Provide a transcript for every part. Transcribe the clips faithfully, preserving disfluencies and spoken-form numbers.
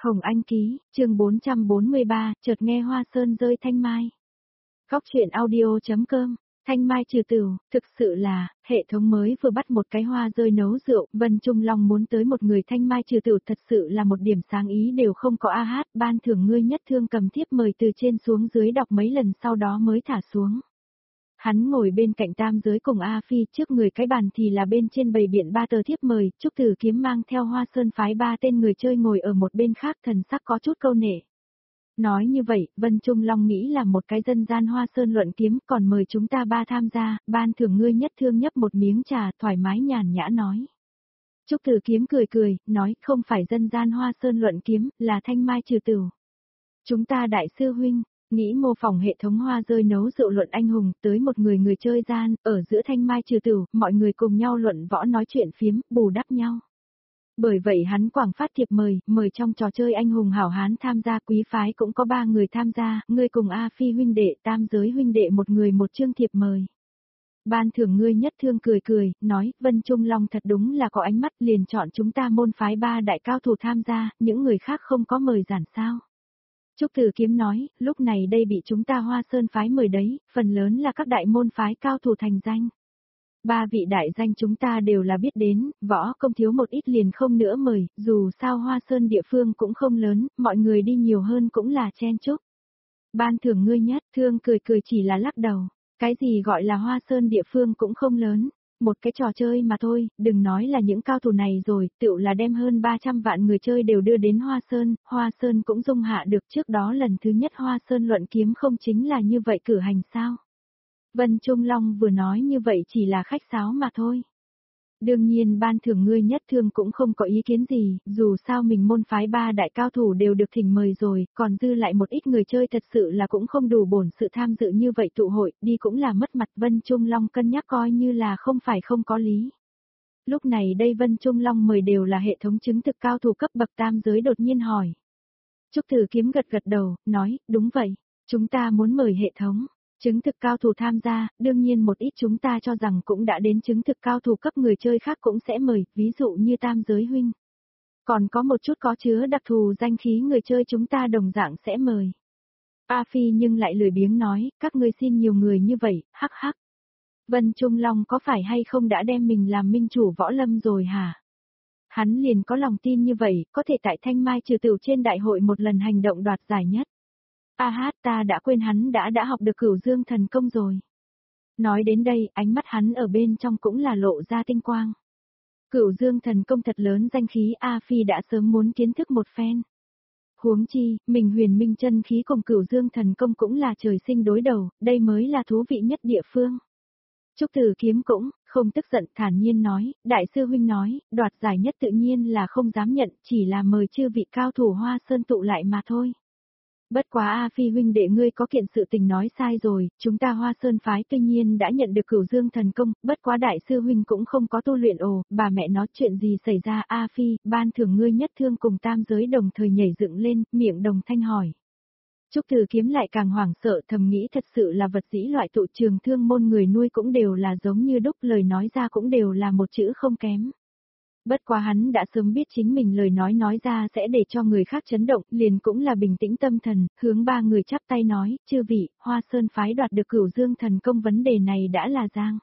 Hồng Anh ký, chương bốn trăm bốn mươi ba, chợt nghe hoa sơn rơi thanh mai. Góc truyện audio.com, thanh mai trừ tửu, thực sự là, hệ thống mới vừa bắt một cái hoa rơi nấu rượu, Vân Trung Long muốn tới một người thanh mai trừ tửu thật sự là một điểm sáng ý đều không có a hát, ban thưởng ngươi nhất thương cầm thiếp mời từ trên xuống dưới đọc mấy lần sau đó mới thả xuống. Hắn ngồi bên cạnh tam giới cùng A Phi, trước người cái bàn thì là bên trên bầy biện ba tờ thiếp mời, Trúc Tử Kiếm mang theo hoa sơn phái ba tên người chơi ngồi ở một bên khác, thần sắc có chút câu nể. Nói như vậy, Vân Trung Long nghĩ là một cái dân gian hoa sơn luận kiếm, còn mời chúng ta ba tham gia, ban thưởng ngươi nhất thương nhấp một miếng trà, thoải mái nhàn nhã nói. Trúc Tử Kiếm cười cười, nói không phải dân gian hoa sơn luận kiếm, là thanh mai trừ tửu. Chúng ta đại sư huynh. Nghĩ mô phỏng hệ thống hoa rơi nấu rượu luận anh hùng, tới một người người chơi gian, ở giữa thanh mai trừ tửu, mọi người cùng nhau luận võ nói chuyện phiếm, bù đắp nhau. Bởi vậy hắn quảng phát thiệp mời, mời trong trò chơi anh hùng hảo hán tham gia, quý phái cũng có ba người tham gia, ngươi cùng A Phi huynh đệ, tam giới huynh đệ một người một chương thiệp mời. Ban thưởng ngươi nhất thương cười cười, nói, Vân Trung Long thật đúng là có ánh mắt, liền chọn chúng ta môn phái ba đại cao thủ tham gia, những người khác không có mời giản sao. Trúc Tử Kiếm nói, lúc này đây bị chúng ta hoa sơn phái mời đấy, phần lớn là các đại môn phái cao thủ thành danh. Ba vị đại danh chúng ta đều là biết đến, võ công thiếu một ít liền không nữa mời, dù sao hoa sơn địa phương cũng không lớn, mọi người đi nhiều hơn cũng là chen chúc. Ban thưởng ngươi nhất, thương cười cười chỉ là lắc đầu, cái gì gọi là hoa sơn địa phương cũng không lớn. Một cái trò chơi mà thôi, đừng nói là những cao thủ này rồi, tựu là đem hơn ba trăm vạn người chơi đều đưa đến Hoa Sơn, Hoa Sơn cũng dung hạ được, trước đó lần thứ nhất Hoa Sơn luận kiếm không chính là như vậy cử hành sao. Vân Trung Long vừa nói như vậy chỉ là khách sáo mà thôi. Đương nhiên ban thưởng ngươi nhất thương cũng không có ý kiến gì, dù sao mình môn phái ba đại cao thủ đều được thỉnh mời rồi, còn dư lại một ít người chơi thật sự là cũng không đủ bổn sự tham dự như vậy tụ hội, đi cũng là mất mặt. Vân Trung Long cân nhắc coi như là không phải không có lý. Lúc này đây Vân Trung Long mời đều là hệ thống chứng thực cao thủ cấp bậc tam giới đột nhiên hỏi. Trúc Tử Kiếm gật gật đầu, nói, đúng vậy, chúng ta muốn mời hệ thống. Chứng thực cao thủ tham gia, đương nhiên một ít chúng ta cho rằng cũng đã đến chứng thực cao thủ cấp người chơi khác cũng sẽ mời, ví dụ như tam giới huynh. Còn có một chút có chứa đặc thù danh khí người chơi chúng ta đồng dạng sẽ mời. A Phi nhưng lại lười biếng nói, các ngươi xin nhiều người như vậy, hắc hắc. Vân Trung Long có phải hay không đã đem mình làm minh chủ võ lâm rồi hả? Hắn liền có lòng tin như vậy, có thể tại thanh mai trừ tửu trên đại hội một lần hành động đoạt giải nhất. A hát ta đã quên hắn đã đã học được Cửu Dương thần công rồi. Nói đến đây, ánh mắt hắn ở bên trong cũng là lộ ra tinh quang. Cửu Dương thần công thật lớn danh khí, A Phi đã sớm muốn kiến thức một phen. Huống chi, mình huyền minh chân khí cùng Cửu Dương thần công cũng là trời sinh đối đầu, đây mới là thú vị nhất địa phương. Trúc Tử Kiếm cũng không tức giận, thản nhiên nói, đại sư huynh nói, đoạt giải nhất tự nhiên là không dám nhận, chỉ là mời chư vị cao thủ Hoa Sơn tụ lại mà thôi. Bất quá A Phi huynh đệ ngươi có kiện sự tình nói sai rồi, chúng ta Hoa Sơn phái tuy nhiên đã nhận được Cửu Dương thần công, bất quá đại sư huynh cũng không có tu luyện. Ồ, bà mẹ nói chuyện gì xảy ra. A Phi, ban thưởng ngươi nhất thương cùng tam giới đồng thời nhảy dựng lên, miệng đồng thanh hỏi. Trúc Tử Kiếm lại càng hoảng sợ, thầm nghĩ thật sự là vật dĩ loại tụ trường thương môn người nuôi cũng đều là giống như đúc, lời nói ra cũng đều là một chữ không kém. Bất quá hắn đã sớm biết chính mình lời nói nói ra sẽ để cho người khác chấn động, liền cũng là bình tĩnh tâm thần, hướng ba người chắp tay nói, chư vị, Hoa Sơn phái đoạt được Cửu Dương thần công vấn đề này đã là giang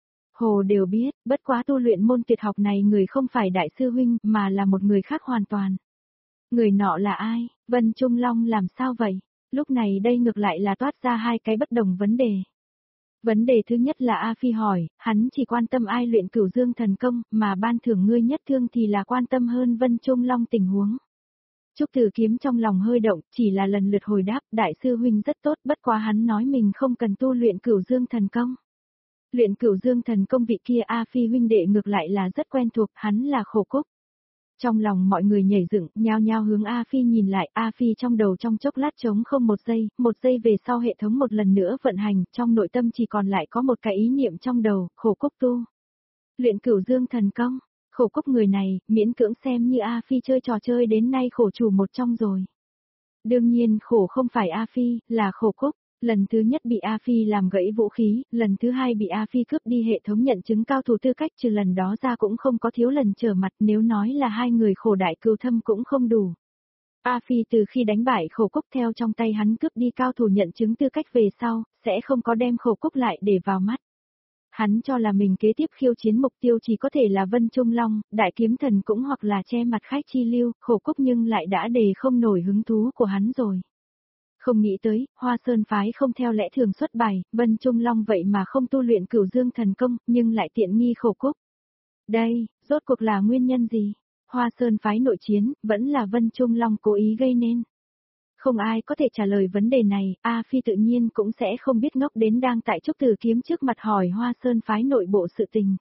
hồ đều biết, bất quá tu luyện môn tuyệt học này người không phải đại sư huynh mà là một người khác hoàn toàn. Người nọ là ai? Vân Trung Long làm sao vậy? Lúc này đây ngược lại là toát ra hai cái bất đồng vấn đề. Vấn đề thứ nhất là A Phi hỏi, hắn chỉ quan tâm ai luyện Cửu Dương thần công, mà ban thưởng ngươi nhất thương thì là quan tâm hơn Vân Trung Long tình huống. Trúc Tử Kiếm trong lòng hơi động, chỉ là lần lượt hồi đáp, đại sư huynh rất tốt, bất quá hắn nói mình không cần tu luyện Cửu Dương thần công. Luyện Cửu Dương thần công vị kia A Phi huynh đệ ngược lại là rất quen thuộc, hắn là Khổ Cúc. Trong lòng mọi người nhảy dựng, nhao nhao hướng A Phi nhìn lại, A Phi trong đầu trong chốc lát trống không một giây, một giây về sau hệ thống một lần nữa vận hành, trong nội tâm chỉ còn lại có một cái ý niệm trong đầu, Khổ Cúc tu. Luyện Cửu Dương thần công, Khổ Cúc người này, miễn cưỡng xem như A Phi chơi trò chơi đến nay khổ chủ một trong rồi. Đương nhiên khổ không phải A Phi, là Khổ Cúc. Lần thứ nhất bị A Phi làm gãy vũ khí, lần thứ hai bị A Phi cướp đi hệ thống nhận chứng cao thủ tư cách, trừ lần đó ra cũng không có thiếu lần trở mặt, nếu nói là hai người khổ đại cừu thâm cũng không đủ. A Phi từ khi đánh bại Khổ Cúc theo trong tay hắn cướp đi cao thủ nhận chứng tư cách về sau, sẽ không có đem Khổ Cúc lại để vào mắt. Hắn cho là mình kế tiếp khiêu chiến mục tiêu chỉ có thể là Vân Trung Long, Đại Kiếm Thần cũng hoặc là che mặt khách chi lưu, Khổ Cúc nhưng lại đã đề không nổi hứng thú của hắn rồi. Không nghĩ tới, Hoa Sơn phái không theo lẽ thường xuất bài, Vân Trung Long vậy mà không tu luyện Cửu Dương thần công, nhưng lại tiện nghi Khổ Cúc. Đây, rốt cuộc là nguyên nhân gì? Hoa Sơn phái nội chiến, vẫn là Vân Trung Long cố ý gây nên. Không ai có thể trả lời vấn đề này, A Phi tự nhiên cũng sẽ không biết ngốc đến đang tại Trúc Tử Kiếm trước mặt hỏi Hoa Sơn phái nội bộ sự tình.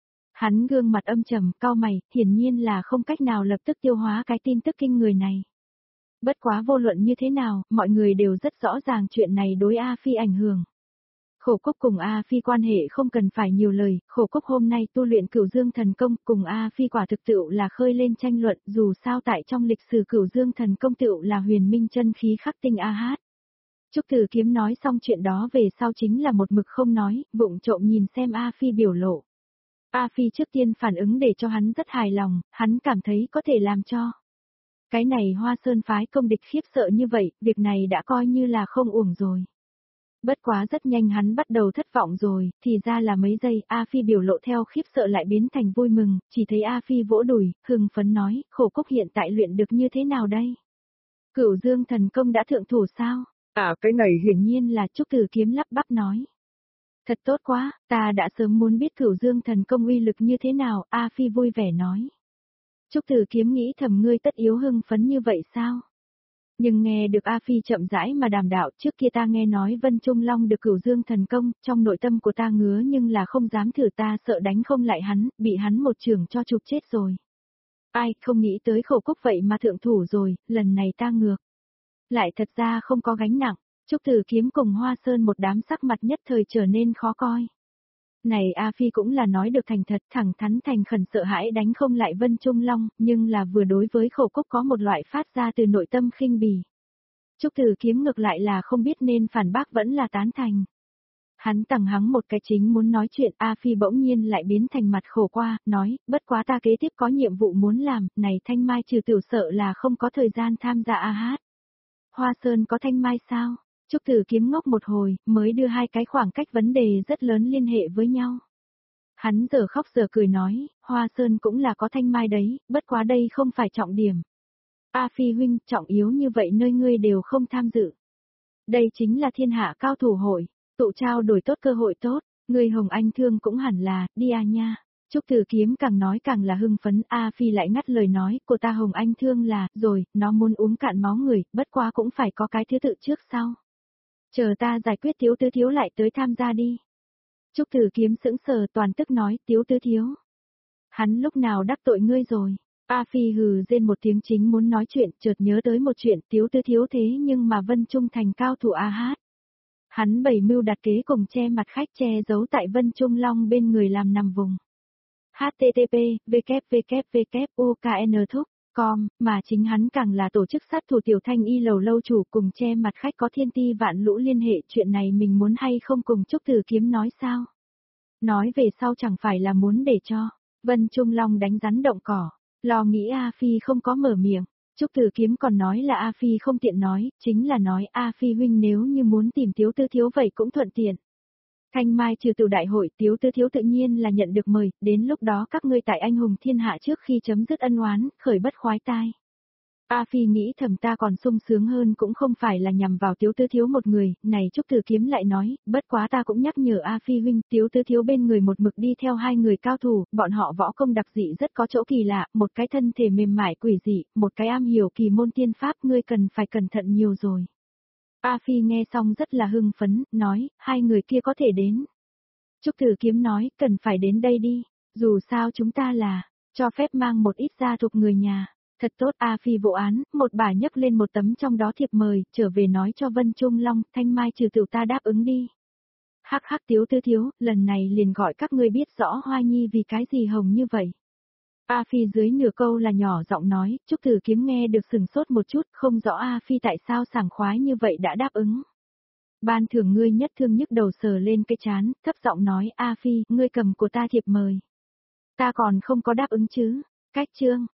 Hắn gương mặt âm trầm, cau mày, hiển nhiên là không cách nào lập tức tiêu hóa cái tin tức kinh người này. Bất quá vô luận như thế nào, mọi người đều rất rõ ràng chuyện này đối A Phi ảnh hưởng. Khổ Cúc cùng A Phi quan hệ không cần phải nhiều lời, Khổ Cúc hôm nay tu luyện Cửu Dương thần công cùng A Phi quả thực tựu là khơi lên tranh luận, dù sao tại trong lịch sử Cửu Dương thần công tựu là huyền minh chân khí khắc tinh A hát. Trúc Tử Kiếm nói xong chuyện đó về sau chính là một mực không nói, vụng trộm nhìn xem A Phi biểu lộ. A Phi trước tiên phản ứng để cho hắn rất hài lòng, hắn cảm thấy có thể làm cho. Cái này Hoa Sơn phái công địch khiếp sợ như vậy, việc này đã coi như là không uổng rồi. Bất quá rất nhanh hắn bắt đầu thất vọng rồi, thì ra là mấy giây, A Phi biểu lộ theo khiếp sợ lại biến thành vui mừng, chỉ thấy A Phi vỗ đùi, hưng phấn nói, Khổ Cúc hiện tại luyện được như thế nào đây? Cửu Dương thần công đã thượng thủ sao? À cái này hiển nhiên là Trúc Tử Kiếm lắp bắp nói. Thật tốt quá, ta đã sớm muốn biết Cửu Dương thần công uy lực như thế nào, A Phi vui vẻ nói. Trúc Tử Kiếm nghĩ thầm ngươi tất yếu hưng phấn như vậy sao? Nhưng nghe được A Phi chậm rãi mà đàm đạo, trước kia ta nghe nói Vân Trung Long được Cửu Dương thần công, trong nội tâm của ta ngứa nhưng là không dám thử, ta sợ đánh không lại hắn, bị hắn một trường cho chụp chết rồi. Ai, không nghĩ tới Khổ Cúc vậy mà thượng thủ rồi, lần này ta ngược. Lại thật ra không có gánh nặng, Trúc Tử Kiếm cùng Hoa Sơn một đám sắc mặt nhất thời trở nên khó coi. Này A Phi cũng là nói được thành thật, thẳng thắn thành khẩn, sợ hãi đánh không lại Vân Trung Long, nhưng là vừa đối với Khổ Cúc có một loại phát ra từ nội tâm khinh bỉ. Trúc Tử Kiếm ngược lại là không biết nên phản bác vẫn là tán thành. Hắn tằng hắng một cái chính muốn nói chuyện, A Phi bỗng nhiên lại biến thành mặt khổ qua, nói, bất quá ta kế tiếp có nhiệm vụ muốn làm, này Thanh Mai trừ tiểu sợ là không có thời gian tham gia A hát. Hoa Sơn có Thanh Mai sao? Trúc Tử Kiếm ngốc một hồi, mới đưa hai cái khoảng cách vấn đề rất lớn liên hệ với nhau. Hắn giờ khóc giờ cười nói, Hoa Sơn cũng là có Thanh Mai đấy, bất quá đây không phải trọng điểm. A Phi huynh, trọng yếu như vậy nơi ngươi đều không tham dự. Đây chính là thiên hạ cao thủ hội, tụ trao đổi tốt cơ hội tốt, ngươi Hồng Anh Thương cũng hẳn là, đi à nha. Trúc Tử Kiếm càng nói càng là hưng phấn, A Phi lại ngắt lời nói, của ta Hồng Anh Thương là, rồi, nó muốn uống cạn máu người, bất quá cũng phải có cái thứ tự trước sau. Chờ ta giải quyết Tiếu Tứ Thiếu lại tới tham gia đi. Trúc Tử Kiếm sững sờ toàn tức nói, Tiếu Tứ Thiếu. Hắn lúc nào đắc tội ngươi rồi? A Phi hừ rên một tiếng chính muốn nói chuyện, chợt nhớ tới một chuyện, Tiếu Tứ Thiếu thế nhưng mà Vân Trung thành cao thủ A hát. Hắn bày mưu đặt kế cùng che mặt khách che giấu tại Vân Trung Long bên người làm nằm vùng. H T T P, W W W, U K N thúc, com, mà chính hắn càng là tổ chức sát thủ Tiểu Thanh Y lầu lâu chủ cùng che mặt khách có thiên ti vạn lũ liên hệ, chuyện này mình muốn hay không cùng Trúc Tử Kiếm nói sao? Nói về sau chẳng phải là muốn để cho Vân Trung Long đánh rắn động cỏ, lo nghĩ A Phi không có mở miệng. Trúc Tử Kiếm còn nói là A Phi không tiện nói, chính là nói A Phi huynh nếu như muốn tìm Tiếu Tứ Thiếu vậy cũng thuận tiện. Thanh Mai trừ tụ đại hội, Tiếu Tứ Thiếu tự nhiên là nhận được mời, đến lúc đó các ngươi tại anh hùng thiên hạ trước khi chấm dứt ân oán, khởi bất khoái tai. A Phi nghĩ thầm ta còn sung sướng hơn cũng không phải là nhằm vào Tiếu Tứ Thiếu một người, này Trúc Tử Kiếm lại nói, bất quá ta cũng nhắc nhở A Phi huynh, Tiếu Tứ Thiếu bên người một mực đi theo hai người cao thủ, bọn họ võ công đặc dị rất có chỗ kỳ lạ, một cái thân thể mềm mại quỷ dị, một cái am hiểu kỳ môn tiên pháp, ngươi cần phải cẩn thận nhiều rồi. A Phi nghe xong rất là hưng phấn, nói, hai người kia có thể đến. Trúc Tử Kiếm nói, cần phải đến đây đi, dù sao chúng ta là, cho phép mang một ít gia thuộc người nhà. Thật tốt, A Phi vụ án, một bà nhấc lên một tấm trong đó thiệp mời, trở về nói cho Vân Trung Long, Thanh Mai trừ tiểu ta đáp ứng đi. Hắc hắc Tiếu Tứ Thiếu, lần này liền gọi các ngươi biết rõ Hoa Nhi vì cái gì hồng như vậy. A Phi dưới nửa câu là nhỏ giọng nói, Trúc Tử Kiếm nghe được sừng sốt một chút, không rõ A Phi tại sao sảng khoái như vậy đã đáp ứng. Ban thưởng ngươi nhất thương nhức đầu sờ lên cái chán, thấp giọng nói, A Phi, ngươi cầm của ta thiệp mời. Ta còn không có đáp ứng chứ, cách chương.